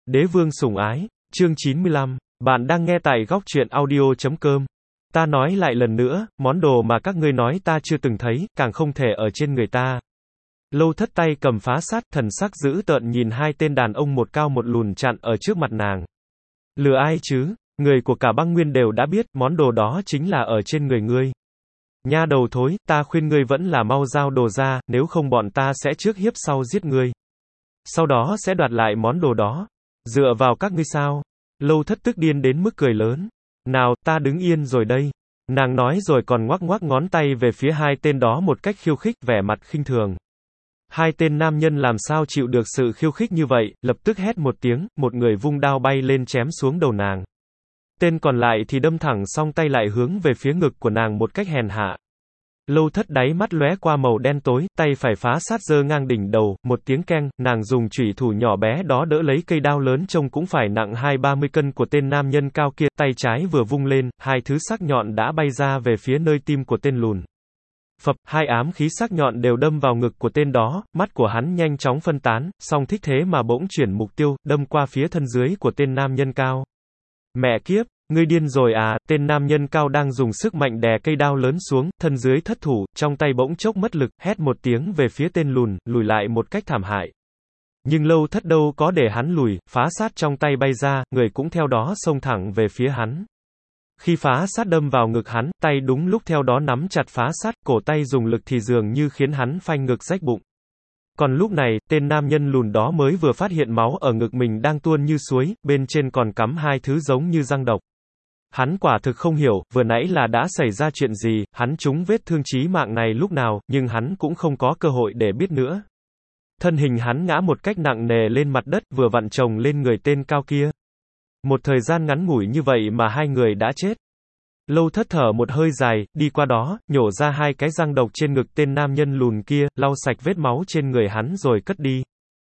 Đế vương sủng ái, chương 95. Bạn đang nghe tại góc truyện audio.com. Ta nói lại lần nữa, món đồ mà các ngươi nói ta chưa từng thấy, càng không thể ở trên người ta. Lâu Thất tay cầm phá sát, thần sắc dữ tợn nhìn hai tên đàn ông một cao một lùn chặn ở trước mặt nàng. Lừa ai chứ? Người của cả băng nguyên đều đã biết, món đồ đó chính là ở trên người ngươi. Nha đầu thối, ta khuyên ngươi vẫn là mau giao đồ ra, nếu không bọn ta sẽ trước hiếp sau giết ngươi. Sau đó sẽ đoạt lại món đồ đó. Dựa vào các ngươi sao? Lâu Thất tức điên đến mức cười lớn. Nào, ta đứng yên rồi đây. Nàng nói rồi còn ngoắc ngoắc ngón tay về phía hai tên đó một cách khiêu khích, vẻ mặt khinh thường. Hai tên nam nhân làm sao chịu được sự khiêu khích như vậy, lập tức hét một tiếng, một người vung đao bay lên chém xuống đầu nàng. Tên còn lại thì đâm thẳng song tay lại hướng về phía ngực của nàng một cách hèn hạ. Lâu Thất đáy mắt lóe qua màu đen tối, tay phải phá sát giơ ngang đỉnh đầu, một tiếng keng, nàng dùng chủy thủ nhỏ bé đó đỡ lấy cây đao lớn trông cũng phải nặng 20-30 cân của tên nam nhân cao kia, tay trái vừa vung lên, hai thứ sắc nhọn đã bay ra về phía nơi tim của tên lùn. Phập, hai ám khí sắc nhọn đều đâm vào ngực của tên đó, mắt của hắn nhanh chóng phân tán, song thích thế mà bỗng chuyển mục tiêu, đâm qua phía thân dưới của tên nam nhân cao. Mẹ kiếp! Ngươi điên rồi à, tên nam nhân cao đang dùng sức mạnh đè cây đao lớn xuống, thân dưới thất thủ, trong tay bỗng chốc mất lực, hét một tiếng về phía tên lùn, lùi lại một cách thảm hại. Nhưng Lâu Thất đâu có để hắn lùi, phá sát trong tay bay ra, người cũng theo đó xông thẳng về phía hắn. Khi phá sát đâm vào ngực hắn, tay đúng lúc theo đó nắm chặt phá sát, cổ tay dùng lực thì dường như khiến hắn phanh ngực rách bụng. Còn lúc này, tên nam nhân lùn đó mới vừa phát hiện máu ở ngực mình đang tuôn như suối, bên trên còn cắm hai thứ giống như răng độc. Hắn quả thực không hiểu, vừa nãy là đã xảy ra chuyện gì, hắn trúng vết thương chí mạng này lúc nào, nhưng hắn cũng không có cơ hội để biết nữa. Thân hình hắn ngã một cách nặng nề lên mặt đất, vừa vặn chồng lên người tên cao kia. Một thời gian ngắn ngủi như vậy mà hai người đã chết. Lâu Thất thở một hơi dài, đi qua đó, nhổ ra hai cái răng độc trên ngực tên nam nhân lùn kia, lau sạch vết máu trên người hắn rồi cất đi.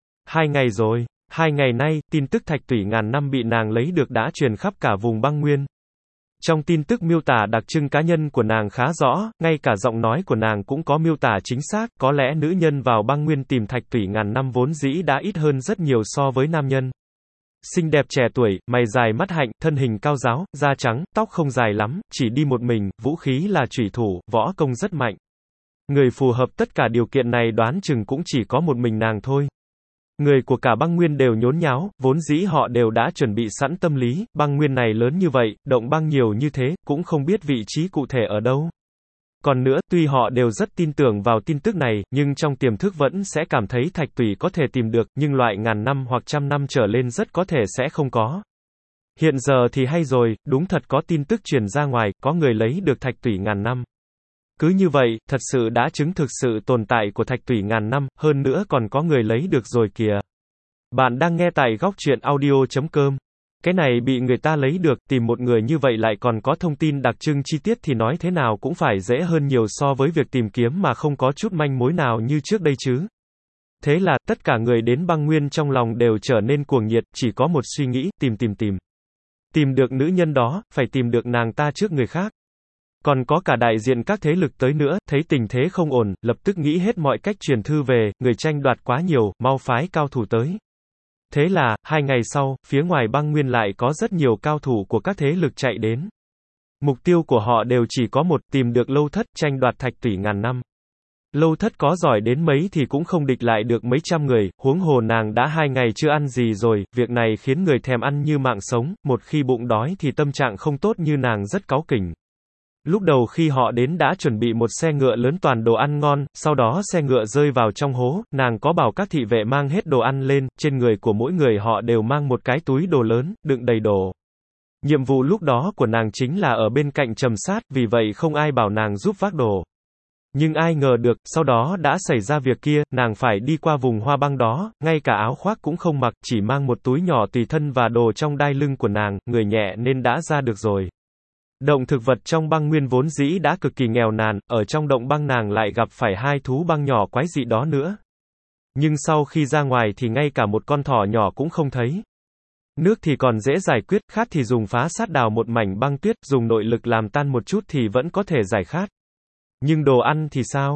2 ngày rồi, 2 ngày nay, tin tức thạch tủy ngàn năm bị nàng lấy được đã truyền khắp cả vùng băng nguyên. Trong tin tức miêu tả đặc trưng cá nhân của nàng khá rõ, ngay cả giọng nói của nàng cũng có miêu tả chính xác, có lẽ nữ nhân vào băng nguyên tìm thạch tủy ngàn năm vốn dĩ đã ít hơn rất nhiều so với nam nhân. Xinh đẹp trẻ tuổi, mày dài mắt hạnh, thân hình cao ráo, da trắng, tóc không dài lắm, chỉ đi một mình, vũ khí là chủy thủ, võ công rất mạnh. Người phù hợp tất cả điều kiện này đoán chừng cũng chỉ có một mình nàng thôi. Người của cả băng nguyên đều nhốn nháo, vốn dĩ họ đều đã chuẩn bị sẵn tâm lý, băng nguyên này lớn như vậy, động băng nhiều như thế, cũng không biết vị trí cụ thể ở đâu. Còn nữa, tuy họ đều rất tin tưởng vào tin tức này, nhưng trong tiềm thức vẫn sẽ cảm thấy thạch tủy có thể tìm được, nhưng loại ngàn năm hoặc trăm năm trở lên rất có thể sẽ không có. Hiện giờ thì hay rồi, đúng thật có tin tức truyền ra ngoài, có người lấy được thạch tủy ngàn năm. Cứ như vậy, thật sự đã chứng thực sự tồn tại của thạch tủy ngàn năm, hơn nữa còn có người lấy được rồi kìa. Bạn đang nghe tại góc truyện audio.com. Cái này bị người ta lấy được, tìm một người như vậy lại còn có thông tin đặc trưng chi tiết thì nói thế nào cũng phải dễ hơn nhiều so với việc tìm kiếm mà không có chút manh mối nào như trước đây chứ. Thế là, tất cả người đến băng nguyên trong lòng đều trở nên cuồng nhiệt, chỉ có một suy nghĩ, tìm. Tìm được nữ nhân đó, phải tìm được nàng ta trước người khác. Còn có cả đại diện các thế lực tới nữa, thấy tình thế không ổn, lập tức nghĩ hết mọi cách truyền thư về, người tranh đoạt quá nhiều, mau phái cao thủ tới. Thế là, 2 ngày sau, phía ngoài băng nguyên lại có rất nhiều cao thủ của các thế lực chạy đến. Mục tiêu của họ đều chỉ có một, tìm được Lâu Thất, tranh đoạt thạch tủy ngàn năm. Lâu Thất có giỏi đến mấy thì cũng không địch lại được mấy trăm người, huống hồ nàng đã 2 ngày chưa ăn gì rồi, việc này khiến người thèm ăn như mạng sống, một khi bụng đói thì tâm trạng không tốt như nàng rất cáu kỉnh. Lúc đầu khi họ đến đã chuẩn bị một xe ngựa lớn toàn đồ ăn ngon, sau đó xe ngựa rơi vào trong hố, nàng có bảo các thị vệ mang hết đồ ăn lên, trên người của mỗi người họ đều mang một cái túi đồ lớn, đựng đầy đồ. Nhiệm vụ lúc đó của nàng chính là ở bên cạnh trầm sát, vì vậy không ai bảo nàng giúp vác đồ. Nhưng ai ngờ được, sau đó đã xảy ra việc kia, nàng phải đi qua vùng hoa băng đó, ngay cả áo khoác cũng không mặc, chỉ mang một túi nhỏ tùy thân và đồ trong đai lưng của nàng, người nhẹ nên đã ra được rồi. Động thực vật trong băng nguyên vốn dĩ đã cực kỳ nghèo nàn, ở trong động băng nàng lại gặp phải hai thú băng nhỏ quái dị đó nữa. Nhưng sau khi ra ngoài thì ngay cả một con thỏ nhỏ cũng không thấy. Nước thì còn dễ giải quyết, khát thì dùng phá sát đào một mảnh băng tuyết, dùng nội lực làm tan một chút thì vẫn có thể giải khát. Nhưng đồ ăn thì sao?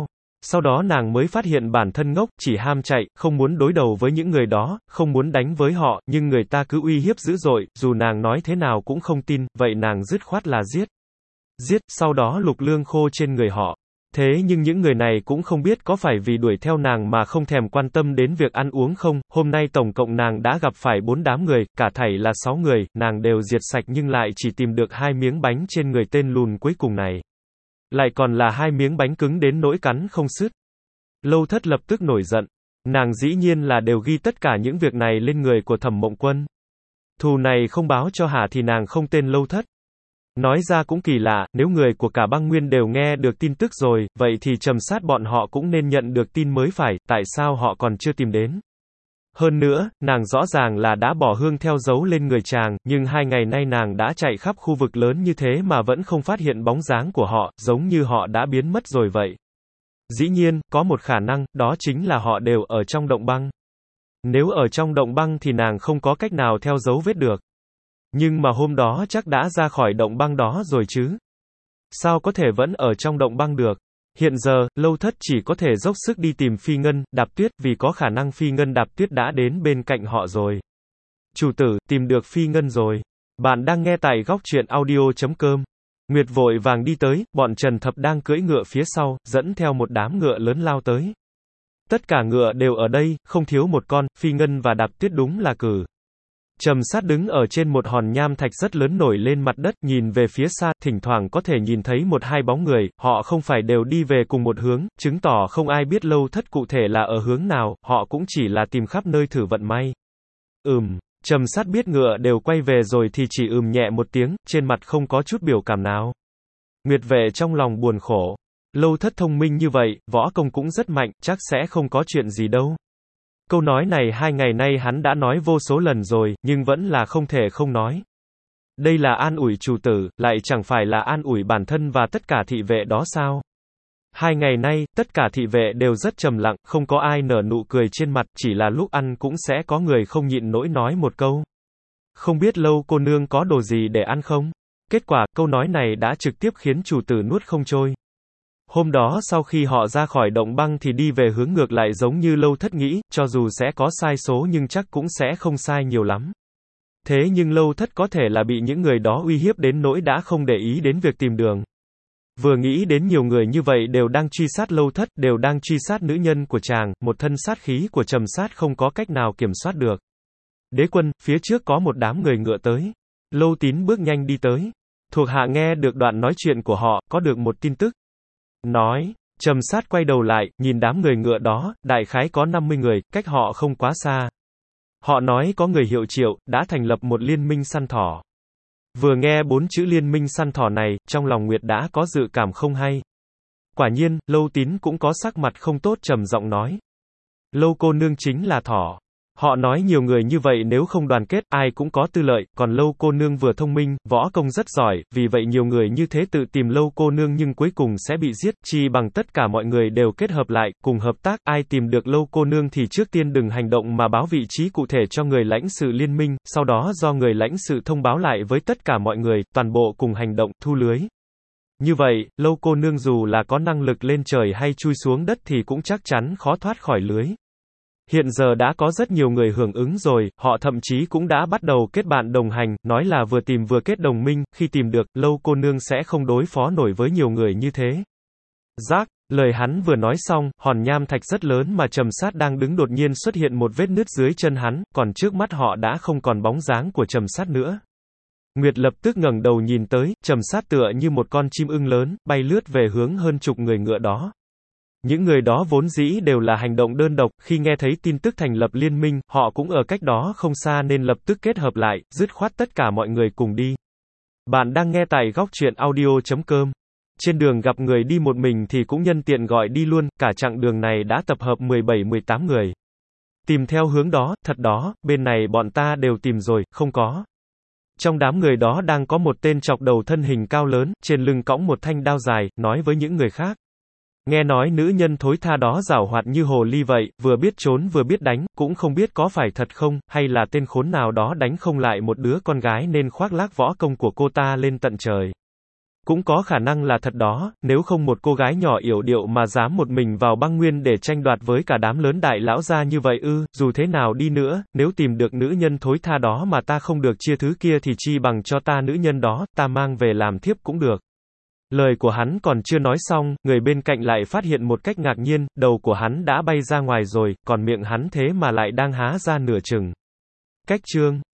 Sau đó nàng mới phát hiện bản thân ngốc, chỉ ham chạy, không muốn đối đầu với những người đó, không muốn đánh với họ, nhưng người ta cứ uy hiếp dữ dội, dù nàng nói thế nào cũng không tin, vậy nàng dứt khoát là giết. Giết, sau đó lục lương khô trên người họ. Thế nhưng những người này cũng không biết có phải vì đuổi theo nàng mà không thèm quan tâm đến việc ăn uống không, hôm nay tổng cộng nàng đã gặp phải 4 đám người, cả thảy là 6 người, nàng đều diệt sạch nhưng lại chỉ tìm được 2 miếng bánh trên người tên lùn cuối cùng này. Lại còn là 2 miếng bánh cứng đến nỗi cắn không sứt. Lâu Thất lập tức nổi giận. Nàng dĩ nhiên là đều ghi tất cả những việc này lên người của Thẩm Mộng Quân. Thù này không báo cho hả thì nàng không tên Lâu Thất. Nói ra cũng kỳ lạ, nếu người của cả băng nguyên đều nghe được tin tức rồi, vậy thì trầm sát bọn họ cũng nên nhận được tin mới phải, tại sao họ còn chưa tìm đến. Hơn nữa, nàng rõ ràng là đã bỏ hương theo dấu lên người chàng, nhưng 2 ngày nay nàng đã chạy khắp khu vực lớn như thế mà vẫn không phát hiện bóng dáng của họ, giống như họ đã biến mất rồi vậy. Dĩ nhiên, có một khả năng, đó chính là họ đều ở trong động băng. Nếu ở trong động băng thì nàng không có cách nào theo dấu vết được. Nhưng mà hôm đó chắc đã ra khỏi động băng đó rồi chứ. Sao có thể vẫn ở trong động băng được? Hiện giờ, Lâu Thất chỉ có thể dốc sức đi tìm Phi Ngân, Đạp Tuyết, vì có khả năng Phi Ngân Đạp Tuyết đã đến bên cạnh họ rồi. Chủ tử, tìm được Phi Ngân rồi. Bạn đang nghe tại góc truyện audio.com. Nguyệt vội vàng đi tới, bọn Trần Thập đang cưỡi ngựa phía sau, dẫn theo một đám ngựa lớn lao tới. Tất cả ngựa đều ở đây, không thiếu một con, Phi Ngân và Đạp Tuyết đúng là cử. Trầm Sát đứng ở trên một hòn nham thạch rất lớn nổi lên mặt đất, nhìn về phía xa, thỉnh thoảng có thể nhìn thấy 1-2 bóng người, họ không phải đều đi về cùng một hướng, chứng tỏ không ai biết Lâu Thất cụ thể là ở hướng nào, họ cũng chỉ là tìm khắp nơi thử vận may. Trầm Sát biết ngựa đều quay về rồi thì chỉ nhẹ một tiếng, trên mặt không có chút biểu cảm nào. Nguyệt Vệ trong lòng buồn khổ. Lâu Thất thông minh như vậy, võ công cũng rất mạnh, chắc sẽ không có chuyện gì đâu. Câu nói này 2 ngày nay hắn đã nói vô số lần rồi, nhưng vẫn là không thể không nói. Đây là an ủi chủ tử, lại chẳng phải là an ủi bản thân và tất cả thị vệ đó sao? 2 ngày nay, tất cả thị vệ đều rất trầm lặng, không có ai nở nụ cười trên mặt, chỉ là lúc ăn cũng sẽ có người không nhịn nỗi nói một câu. Không biết Lâu cô nương có đồ gì để ăn không? Kết quả, câu nói này đã trực tiếp khiến chủ tử nuốt không trôi. Hôm đó sau khi họ ra khỏi động băng thì đi về hướng ngược lại giống như Lâu Thất nghĩ, cho dù sẽ có sai số nhưng chắc cũng sẽ không sai nhiều lắm. Thế nhưng Lâu Thất có thể là bị những người đó uy hiếp đến nỗi đã không để ý đến việc tìm đường. Vừa nghĩ đến nhiều người như vậy đều đang truy sát Lâu Thất, đều đang truy sát nữ nhân của chàng, một thân sát khí của Trầm Sát không có cách nào kiểm soát được. Đế quân, phía trước có một đám người ngựa tới. Lâu Tín bước nhanh đi tới. Thuộc hạ nghe được đoạn nói chuyện của họ, có được một tin tức. Nói, Trầm Sát quay đầu lại, nhìn đám người ngựa đó, đại khái có 50 người, cách họ không quá xa. Họ nói có người hiệu Triệu, đã thành lập một liên minh săn thỏ. Vừa nghe 4 chữ liên minh săn thỏ này, trong lòng Nguyệt đã có dự cảm không hay. Quả nhiên, Lâu Tín cũng có sắc mặt không tốt trầm giọng nói. Lâu cô nương chính là thỏ. Họ nói nhiều người như vậy nếu không đoàn kết, ai cũng có tư lợi, còn Lâu cô nương vừa thông minh, võ công rất giỏi, vì vậy nhiều người như thế tự tìm Lâu cô nương nhưng cuối cùng sẽ bị giết, chi bằng tất cả mọi người đều kết hợp lại, cùng hợp tác, ai tìm được Lâu cô nương thì trước tiên đừng hành động mà báo vị trí cụ thể cho người lãnh sự liên minh, sau đó do người lãnh sự thông báo lại với tất cả mọi người, toàn bộ cùng hành động, thu lưới. Như vậy, Lâu cô nương dù là có năng lực lên trời hay chui xuống đất thì cũng chắc chắn khó thoát khỏi lưới. Hiện giờ đã có rất nhiều người hưởng ứng rồi, họ thậm chí cũng đã bắt đầu kết bạn đồng hành, nói là vừa tìm vừa kết đồng minh, khi tìm được, Lâu cô nương sẽ không đối phó nổi với nhiều người như thế. Rác, lời hắn vừa nói xong, hòn nham thạch rất lớn mà Trầm Sát đang đứng đột nhiên xuất hiện một vết nứt dưới chân hắn, còn trước mắt họ đã không còn bóng dáng của Trầm Sát nữa. Nguyệt lập tức ngẩng đầu nhìn tới, Trầm Sát tựa như một con chim ưng lớn, bay lướt về hướng hơn chục người ngựa đó. Những người đó vốn dĩ đều là hành động đơn độc, khi nghe thấy tin tức thành lập liên minh, họ cũng ở cách đó không xa nên lập tức kết hợp lại, dứt khoát tất cả mọi người cùng đi. Bạn đang nghe tại góc truyện audio.com. Trên đường gặp người đi một mình thì cũng nhân tiện gọi đi luôn, cả chặng đường này đã tập hợp 17-18 người. Tìm theo hướng đó, thật đó, bên này bọn ta đều tìm rồi, không có. Trong đám người đó đang có một tên chọc đầu thân hình cao lớn, trên lưng cõng một thanh đao dài, nói với những người khác. Nghe nói nữ nhân thối tha đó giảo hoạt như hồ ly vậy, vừa biết trốn vừa biết đánh, cũng không biết có phải thật không, hay là tên khốn nào đó đánh không lại một đứa con gái nên khoác lác võ công của cô ta lên tận trời. Cũng có khả năng là thật đó, nếu không một cô gái nhỏ yểu điệu mà dám một mình vào băng nguyên để tranh đoạt với cả đám lớn đại lão gia như vậy ư, dù thế nào đi nữa, nếu tìm được nữ nhân thối tha đó mà ta không được chia thứ kia thì chi bằng cho ta nữ nhân đó, ta mang về làm thiếp cũng được. Lời của hắn còn chưa nói xong, người bên cạnh lại phát hiện một cách ngạc nhiên, đầu của hắn đã bay ra ngoài rồi, còn miệng hắn thế mà lại đang há ra nửa chừng. Cách chương